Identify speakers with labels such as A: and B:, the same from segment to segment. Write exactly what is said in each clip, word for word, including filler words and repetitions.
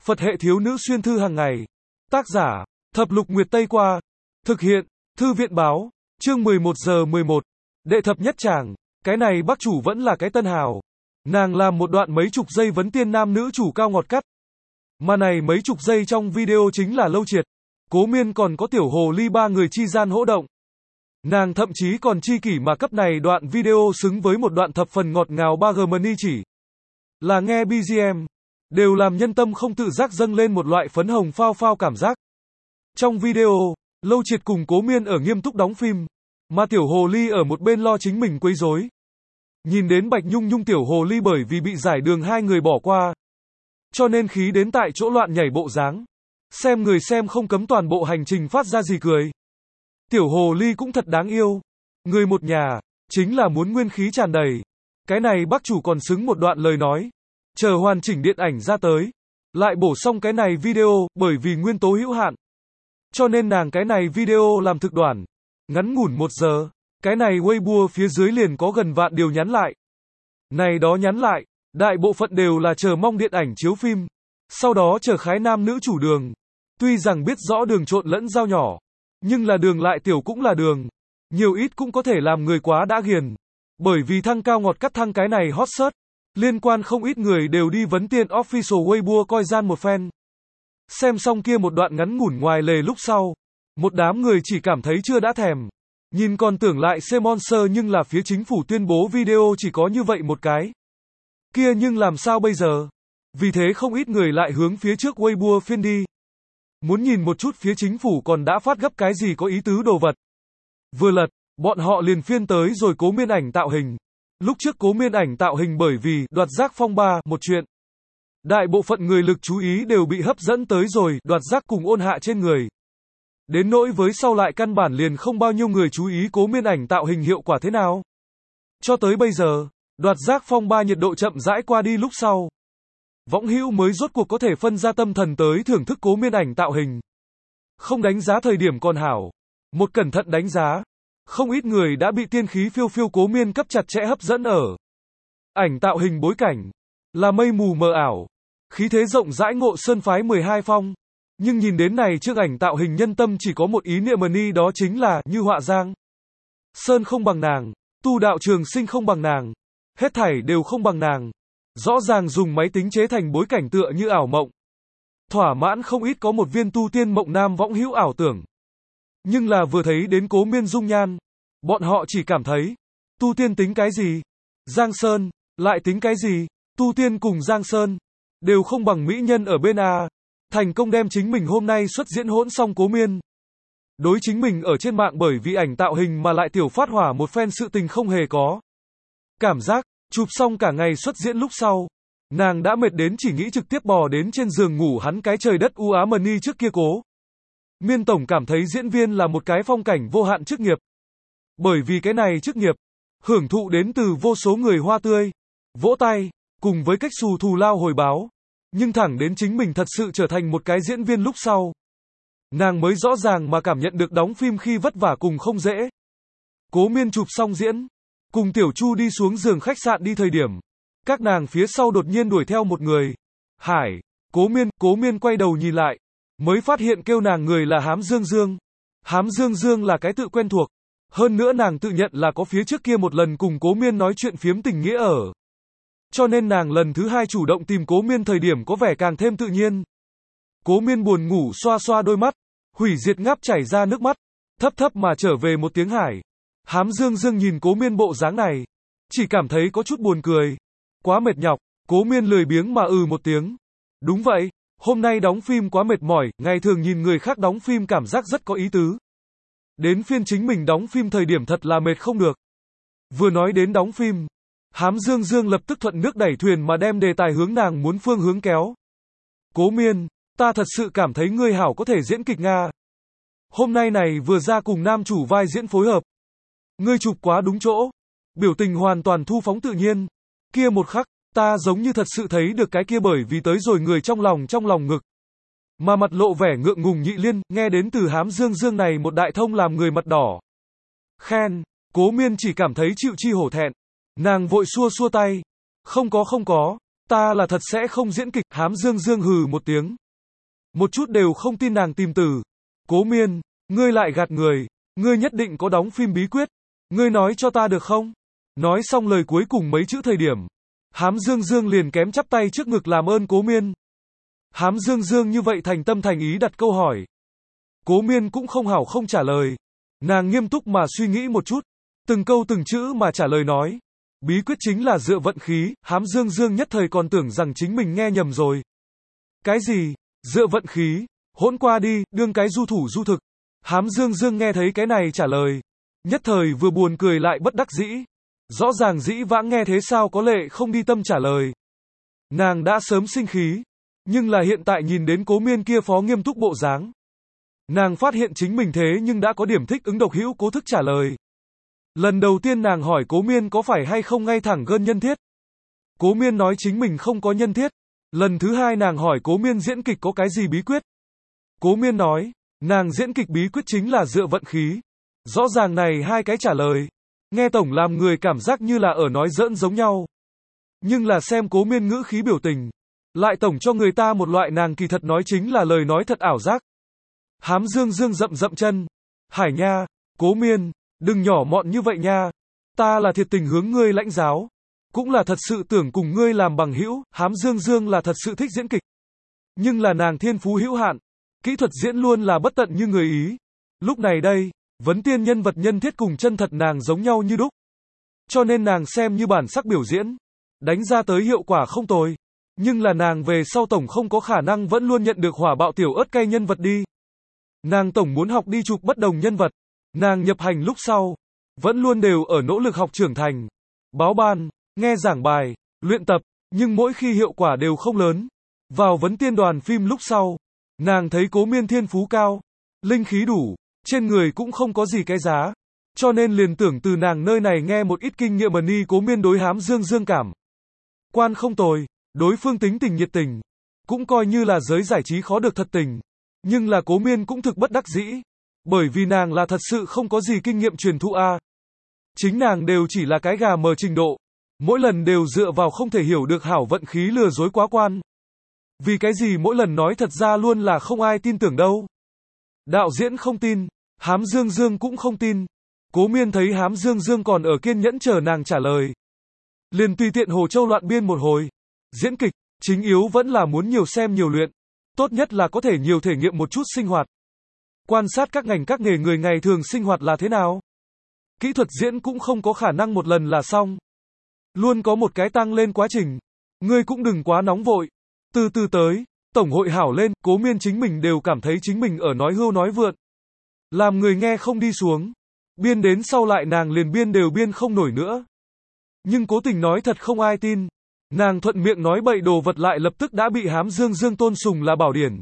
A: Phật hệ thiếu nữ xuyên thư hàng ngày. Tác giả, Thập Lục Nguyệt Tây Qua. Thực hiện, Thư viện Báo. Chương mười một giờ mười một. Đệ thập nhất tràng. Cái này bác chủ vẫn là cái tân hào. Nàng làm một đoạn mấy chục giây vấn tiên nam nữ chủ cao ngọt cắt. Mà này mấy chục giây trong video chính là Lâu Triệt. Cố Miên còn có tiểu hồ ly ba người chi gian hỗ động. Nàng thậm chí còn chi kỷ mà cấp này đoạn video xứng với một đoạn thập phần ngọt ngào ba G Money chỉ là nghe bê giê em, đều làm nhân tâm không tự giác dâng lên một loại phấn hồng phao phao cảm giác. Trong video, Lâu Triệt cùng Cố Miên ở nghiêm túc đóng phim, mà tiểu hồ ly ở một bên lo chính mình quấy rối. Nhìn đến Bạch Nhung Nhung tiểu hồ ly bởi vì bị giải đường hai người bỏ qua, cho nên khí đến tại chỗ loạn nhảy bộ dáng. Xem người xem không cấm toàn bộ hành trình phát ra gì cười. Tiểu hồ ly cũng thật đáng yêu. Người một nhà, chính là muốn nguyên khí tràn đầy. Cái này bác chủ còn xứng một đoạn lời nói. Chờ hoàn chỉnh điện ảnh ra tới. Lại bổ xong cái này video, bởi vì nguyên tố hữu hạn. Cho nên nàng cái này video làm thực đoạn. Ngắn ngủn một giờ. Cái này Weibo phía dưới liền có gần vạn điều nhắn lại. Này đó nhắn lại, đại bộ phận đều là chờ mong điện ảnh chiếu phim. Sau đó chờ khái nam nữ chủ đường. Tuy rằng biết rõ đường trộn lẫn dao nhỏ, nhưng là đường lại tiểu cũng là đường. Nhiều ít cũng có thể làm người quá đã ghiền. Bởi vì thăng cao ngọt cắt thăng cái này hot search. Liên quan không ít người đều đi vấn tiên official Weibo coi gian một phen. Xem xong kia một đoạn ngắn ngủn ngoài lề lúc sau. Một đám người chỉ cảm thấy chưa đã thèm. Nhìn còn tưởng lại xem monster nhưng là phía chính phủ tuyên bố video chỉ có như vậy một cái. Kia nhưng làm sao bây giờ? Vì thế không ít người lại hướng phía trước Weibo phiên đi. Muốn nhìn một chút phía chính phủ còn đã phát gấp cái gì có ý tứ đồ vật. Vừa lật, bọn họ liền phiên tới rồi Cố Miên ảnh tạo hình. Lúc trước Cố Miên ảnh tạo hình bởi vì đoạt giác phong ba một chuyện. Đại bộ phận người lực chú ý đều bị hấp dẫn tới rồi đoạt giác cùng ôn hạ trên người. Đến nỗi với sau lại căn bản liền không bao nhiêu người chú ý Cố Miên ảnh tạo hình hiệu quả thế nào. Cho tới bây giờ, đoạt giác phong ba nhiệt độ chậm rãi qua đi lúc sau. Võng hữu mới rốt cuộc có thể phân ra tâm thần tới thưởng thức Cố Miên ảnh tạo hình. Không đánh giá thời điểm còn hảo. Một cẩn thận đánh giá. Không ít người đã bị tiên khí phiêu phiêu Cố Miên cấp chặt chẽ hấp dẫn ở. Ảnh tạo hình bối cảnh. Là mây mù mờ ảo. Khí thế rộng rãi Ngộ Sơn phái mười hai phong. Nhưng nhìn đến này trước ảnh tạo hình nhân tâm chỉ có một ý niệm money đó chính là Như Họa Giang. Sơn không bằng nàng. Tu đạo trường sinh không bằng nàng. Hết thảy đều không bằng nàng. Rõ ràng dùng máy tính chế thành bối cảnh tựa như ảo mộng. Thỏa mãn không ít có một viên tu tiên mộng nam võng hữu ảo tưởng. Nhưng là vừa thấy đến Cố Miên dung nhan, bọn họ chỉ cảm thấy, tu tiên tính cái gì? Giang Sơn, lại tính cái gì? Tu tiên cùng Giang Sơn, đều không bằng mỹ nhân ở bên A. Thành công đem chính mình hôm nay xuất diễn hỗn xong Cố Miên. Đối chính mình ở trên mạng bởi vì ảnh tạo hình mà lại tiểu phát hỏa một phen sự tình không hề có. Cảm giác, chụp xong cả ngày xuất diễn lúc sau. Nàng đã mệt đến chỉ nghĩ trực tiếp bò đến trên giường ngủ hắn cái trời đất u ám money trước kia Cố Miên tổng cảm thấy diễn viên là một cái phong cảnh vô hạn chức nghiệp. Bởi vì cái này chức nghiệp, hưởng thụ đến từ vô số người hoa tươi, vỗ tay, cùng với cách xù thù lao hồi báo. Nhưng thẳng đến chính mình thật sự trở thành một cái diễn viên lúc sau. Nàng mới rõ ràng mà cảm nhận được đóng phim khi vất vả cùng không dễ. Cố Miên chụp xong diễn, cùng Tiểu Chu đi xuống giường khách sạn đi thời điểm. Các nàng phía sau đột nhiên đuổi theo một người. Hải, Cố Miên, Cố Miên quay đầu nhìn lại. Mới phát hiện kêu nàng người là Hám Dương Dương. Hám Dương Dương là cái tự quen thuộc. Hơn nữa nàng tự nhận là có phía trước kia một lần cùng Cố Miên nói chuyện phiếm tình nghĩa ở. Cho nên nàng lần thứ hai chủ động tìm Cố Miên thời điểm có vẻ càng thêm tự nhiên. Cố Miên buồn ngủ xoa xoa đôi mắt. Hủy diệt ngáp chảy ra nước mắt. Thấp thấp mà trở về một tiếng Hải. Hám Dương Dương nhìn Cố Miên bộ dáng này. Chỉ cảm thấy có chút buồn cười. Quá mệt nhọc. Cố Miên lười biếng mà ừ một tiếng. Đúng vậy. Hôm nay đóng phim quá mệt mỏi, ngày thường nhìn người khác đóng phim cảm giác rất có ý tứ. Đến phiên chính mình đóng phim thời điểm thật là mệt không được. Vừa nói đến đóng phim, Hám Dương Dương lập tức thuận nước đẩy thuyền mà đem đề tài hướng nàng muốn phương hướng kéo. Cố Miên, ta thật sự cảm thấy ngươi hảo có thể diễn kịch Nga. Hôm nay này vừa ra cùng nam chủ vai diễn phối hợp. Ngươi chụp quá đúng chỗ. Biểu tình hoàn toàn thu phóng tự nhiên. Kia một khắc. Ta giống như thật sự thấy được cái kia bởi vì tới rồi người trong lòng trong lòng ngực. Mà mặt lộ vẻ ngượng ngùng Nhị Liên, nghe đến từ Hám Dương Dương này một đại thông làm người mặt đỏ. Khen, Cố Miên chỉ cảm thấy chịu chi hổ thẹn. Nàng vội xua xua tay. Không có không có, Ta là thật sẽ không diễn kịch, Hám Dương Dương hừ một tiếng. Một chút đều không tin nàng tìm từ. Cố Miên, ngươi lại gạt người, ngươi nhất định có đóng phim bí quyết, ngươi nói cho ta được không? Nói xong lời cuối cùng mấy chữ thời điểm, Hám Dương Dương liền kém chắp tay trước ngực làm ơn Cố Miên. Hám Dương Dương như vậy thành tâm thành ý đặt câu hỏi. Cố Miên cũng không hảo không trả lời. Nàng nghiêm túc mà suy nghĩ một chút, từng câu từng chữ mà trả lời nói. Bí quyết chính là dựa vận khí, Hám Dương Dương nhất thời còn tưởng rằng chính mình nghe nhầm rồi. Cái gì? Dựa vận khí? Hỗn qua đi, đương cái du thủ du thực. Hám Dương Dương nghe thấy cái này trả lời. Nhất thời vừa buồn cười lại bất đắc dĩ. Rõ ràng dĩ vãng nghe thế sao có lệ không đi tâm trả lời. Nàng đã sớm sinh khí. Nhưng là hiện tại nhìn đến Cố Miên kia phó nghiêm túc bộ dáng. Nàng phát hiện chính mình thế nhưng đã có điểm thích ứng độc hữu cố thức trả lời. Lần đầu tiên nàng hỏi Cố Miên có phải hay không ngay thẳng gân nhân thiết. Cố Miên nói chính mình không có nhân thiết. Lần thứ hai nàng hỏi Cố Miên diễn kịch có cái gì bí quyết. Cố Miên nói, nàng diễn kịch bí quyết chính là dựa vận khí. Rõ ràng này hai cái trả lời. Nghe tổng làm người cảm giác như là ở nói giỡn giống nhau. Nhưng là xem Cố Miên ngữ khí biểu tình. Lại tổng cho người ta một loại nàng kỳ thật nói chính là lời nói thật ảo giác. Hám Dương Dương dậm dậm chân. Hải nha, Cố Miên, đừng nhỏ mọn như vậy nha. Ta là thiệt tình hướng ngươi lãnh giáo. Cũng là thật sự tưởng cùng ngươi làm bằng hữu. Hám Dương Dương là thật sự thích diễn kịch. Nhưng là nàng thiên phú hữu hạn. Kỹ thuật diễn luôn là bất tận như người Ý. Lúc này đây, vấn tiên nhân vật nhân thiết cùng chân thật nàng giống nhau như đúc. Cho nên nàng xem như bản sắc biểu diễn. Đánh ra tới hiệu quả không tồi. Nhưng là nàng về sau tổng không có khả năng vẫn luôn nhận được hỏa bạo tiểu ớt cay nhân vật đi. Nàng tổng muốn học đi chụp bất đồng nhân vật. Nàng nhập hành lúc sau, vẫn luôn đều ở nỗ lực học trưởng thành. Báo ban, nghe giảng bài, luyện tập, nhưng mỗi khi hiệu quả đều không lớn. Vào vấn tiên đoàn phim lúc sau, nàng thấy Cố Miên thiên phú cao, linh khí đủ, trên người cũng không có gì cái giá. Cho nên liền tưởng từ nàng nơi này nghe một ít kinh nghiệm mà ni Cố Miên đối Hám Dương Dương cảm. Quan không tồi, đối phương tính tình nhiệt tình, cũng coi như là giới giải trí khó được thật tình. Nhưng là Cố Miên cũng thực bất đắc dĩ, bởi vì nàng là thật sự không có gì kinh nghiệm truyền thụ a. Chính nàng đều chỉ là cái gà mờ trình độ, mỗi lần đều dựa vào không thể hiểu được hảo vận khí lừa dối quá quan. Vì cái gì mỗi lần nói thật ra luôn là không ai tin tưởng đâu. Đạo diễn không tin, Hám Dương Dương cũng không tin. Cố Miên thấy Hám Dương Dương còn ở kiên nhẫn chờ nàng trả lời. Liền tùy tiện Hồ Châu loạn biên một hồi. Diễn kịch, chính yếu vẫn là muốn nhiều xem nhiều luyện. Tốt nhất là có thể nhiều thể nghiệm một chút sinh hoạt. Quan sát các ngành các nghề người ngày thường sinh hoạt là thế nào. Kỹ thuật diễn cũng không có khả năng một lần là xong. Luôn có một cái tăng lên quá trình. Ngươi cũng đừng quá nóng vội. Từ từ tới, tổng hội hảo lên, Cố Miên chính mình đều cảm thấy chính mình ở nói hưu nói vượn. Làm người nghe không đi xuống. Biên đến sau lại nàng liền biên đều biên không nổi nữa. Nhưng cố tình nói thật không ai tin. Nàng thuận miệng nói bậy đồ vật lại lập tức đã bị Hám Dương Dương tôn sùng là bảo điển.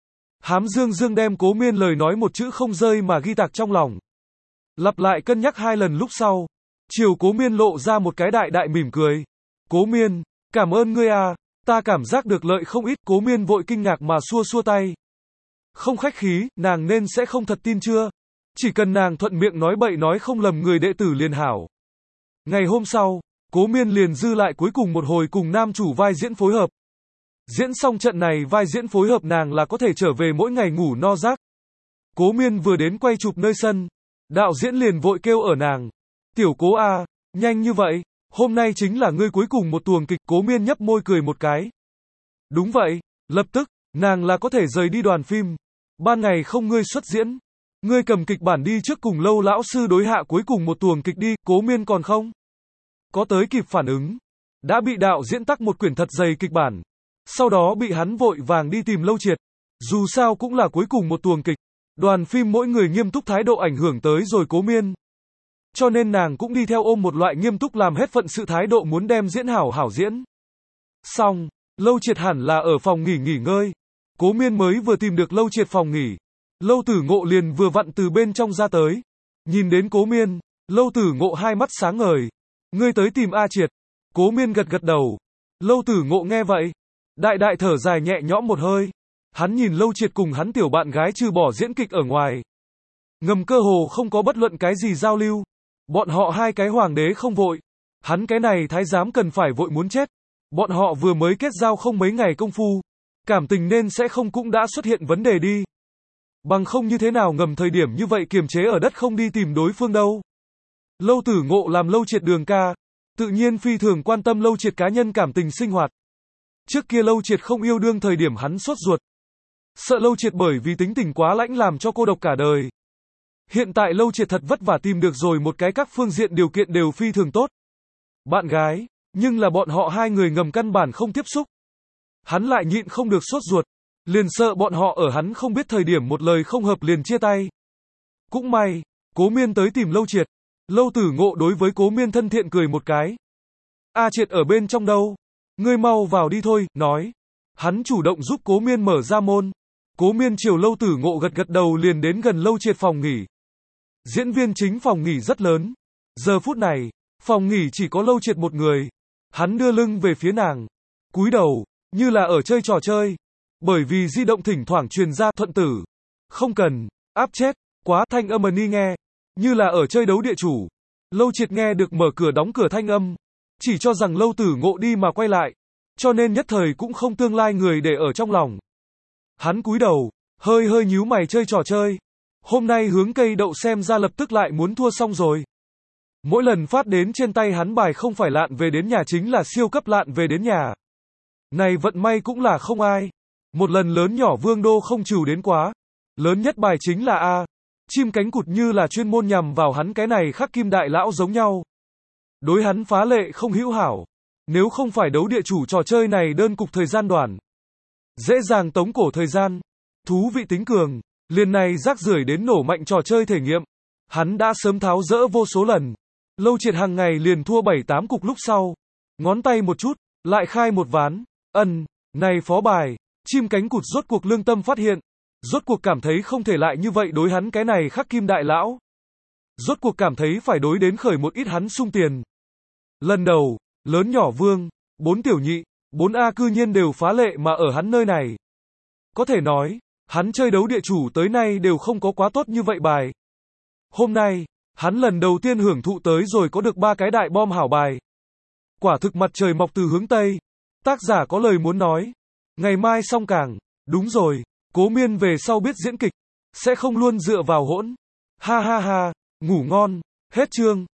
A: Hám Dương Dương đem Cố Miên lời nói một chữ không rơi mà ghi tạc trong lòng. Lặp lại cân nhắc hai lần lúc sau. Chiều Cố Miên lộ ra một cái đại đại mỉm cười. Cố Miên, cảm ơn ngươi à, ta cảm giác được lợi không ít. Cố Miên vội kinh ngạc mà xua xua tay. Không khách khí, nàng nên sẽ không thật tin chưa? Chỉ cần nàng thuận miệng nói bậy nói không lầm người đệ tử liền hảo. Ngày hôm sau, Cố Miên liền dư lại cuối cùng một hồi cùng nam chủ vai diễn phối hợp. Diễn xong trận này vai diễn phối hợp nàng là có thể trở về mỗi ngày ngủ no giấc. Cố Miên vừa đến quay chụp nơi sân, đạo diễn liền vội kêu ở nàng. Tiểu Cố a, nhanh như vậy, hôm nay chính là ngươi cuối cùng một tuồng kịch. Cố Miên nhấp môi cười một cái. Đúng vậy, lập tức, nàng là có thể rời đi đoàn phim. Ban ngày không ngươi xuất diễn. Ngươi cầm kịch bản đi trước cùng Lâu lão sư đối hạ cuối cùng một tuồng kịch đi. Cố Miên còn không có tới kịp phản ứng, đã bị đạo diễn tắc một quyển thật dày kịch bản. Sau đó bị hắn vội vàng đi tìm Lâu Triệt. Dù sao cũng là cuối cùng một tuồng kịch. Đoàn phim mỗi người nghiêm túc thái độ ảnh hưởng tới rồi Cố Miên. Cho nên nàng cũng đi theo ôm một loại nghiêm túc làm hết phận sự thái độ muốn đem diễn hảo hảo diễn. Xong, Lâu Triệt hẳn là ở phòng nghỉ nghỉ ngơi. Cố Miên mới vừa tìm được Lâu Triệt phòng nghỉ. Lâu Tử Ngộ liền vừa vặn từ bên trong ra tới. Nhìn đến Cố Miên, Lâu Tử Ngộ hai mắt sáng ngời. Ngươi tới tìm A Triệt. Cố Miên gật gật đầu. Lâu Tử Ngộ nghe vậy, đại đại thở dài nhẹ nhõm một hơi. Hắn nhìn Lâu Triệt cùng hắn tiểu bạn gái trừ bỏ diễn kịch ở ngoài. Ngầm cơ hồ không có bất luận cái gì giao lưu. Bọn họ hai cái hoàng đế không vội. Hắn cái này thái giám cần phải vội muốn chết. Bọn họ vừa mới kết giao không mấy ngày công phu. Cảm tình nên sẽ không cũng đã xuất hiện vấn đề đi. Bằng không như thế nào ngầm thời điểm như vậy kiềm chế ở đất không đi tìm đối phương đâu. Lâu Tử Ngộ làm Lâu Triệt đường ca. Tự nhiên phi thường quan tâm Lâu Triệt cá nhân cảm tình sinh hoạt. Trước kia Lâu Triệt không yêu đương thời điểm hắn sốt ruột. Sợ Lâu Triệt bởi vì tính tình quá lãnh làm cho cô độc cả đời. Hiện tại Lâu Triệt thật vất vả tìm được rồi một cái các phương diện điều kiện đều phi thường tốt. Bạn gái, nhưng là bọn họ hai người ngầm căn bản không tiếp xúc. Hắn lại nhịn không được sốt ruột. Liền sợ bọn họ ở hắn không biết thời điểm một lời không hợp liền chia tay. Cũng may, Cố Miên tới tìm Lâu Triệt. Lâu Tử Ngộ đối với Cố Miên thân thiện cười một cái. A Triệt ở bên trong đâu? Ngươi mau vào đi thôi, nói. Hắn chủ động giúp Cố Miên mở ra môn. Cố Miên chiều Lâu Tử Ngộ gật gật đầu liền đến gần Lâu Triệt phòng nghỉ. Diễn viên chính phòng nghỉ rất lớn. Giờ phút này, phòng nghỉ chỉ có Lâu Triệt một người. Hắn đưa lưng về phía nàng. Cúi đầu, như là ở chơi trò chơi. Bởi vì di động thỉnh thoảng truyền ra thuận tử. Không cần, áp chết, quá thanh âm ni nghe. Như là ở chơi đấu địa chủ. Lâu Triệt nghe được mở cửa đóng cửa thanh âm. Chỉ cho rằng Lâu Tử Ngộ đi mà quay lại. Cho nên nhất thời cũng không tương lai người để ở trong lòng. Hắn cúi đầu, hơi hơi nhíu mày chơi trò chơi. Hôm nay hướng cây đậu xem ra lập tức lại muốn thua xong rồi. Mỗi lần phát đến trên tay hắn bài không phải lạn về đến nhà chính là siêu cấp lạn về đến nhà. Này vận may cũng là không ai. Một lần lớn nhỏ vương đô không trừ đến quá. Lớn nhất bài chính là A. Chim cánh cụt như là chuyên môn nhằm vào hắn cái này khắc kim đại lão giống nhau. Đối hắn phá lệ không hữu hảo. Nếu không phải đấu địa chủ trò chơi này đơn cục thời gian đoạn. Dễ dàng tống cổ thời gian. Thú vị tính cường. Liền này rác rưởi đến nổ mạnh trò chơi thể nghiệm. Hắn đã sớm tháo dỡ vô số lần. Lâu Triệt hàng ngày liền thua bảy tám cục lúc sau. Ngón tay một chút, lại khai một ván. Ân, này phó bài. Chim cánh cụt rốt cuộc lương tâm phát hiện. Rốt cuộc cảm thấy không thể lại như vậy đối hắn cái này khắc kim đại lão. Rốt cuộc cảm thấy phải đối đến khởi một ít hắn sung tiền. Lần đầu, lớn nhỏ vương, bốn tiểu nhị, bốn A cư nhiên đều phá lệ mà ở hắn nơi này. Có thể nói, hắn chơi đấu địa chủ tới nay đều không có quá tốt như vậy bài. Hôm nay, hắn lần đầu tiên hưởng thụ tới rồi có được ba cái đại bom hảo bài. Quả thực mặt trời mọc từ hướng Tây. Tác giả có lời muốn nói. Ngày mai xong càng. Đúng rồi, Cố Miên về sau biết diễn kịch. Sẽ không luôn dựa vào hỗn. Ha ha ha, ngủ ngon. Hết chương.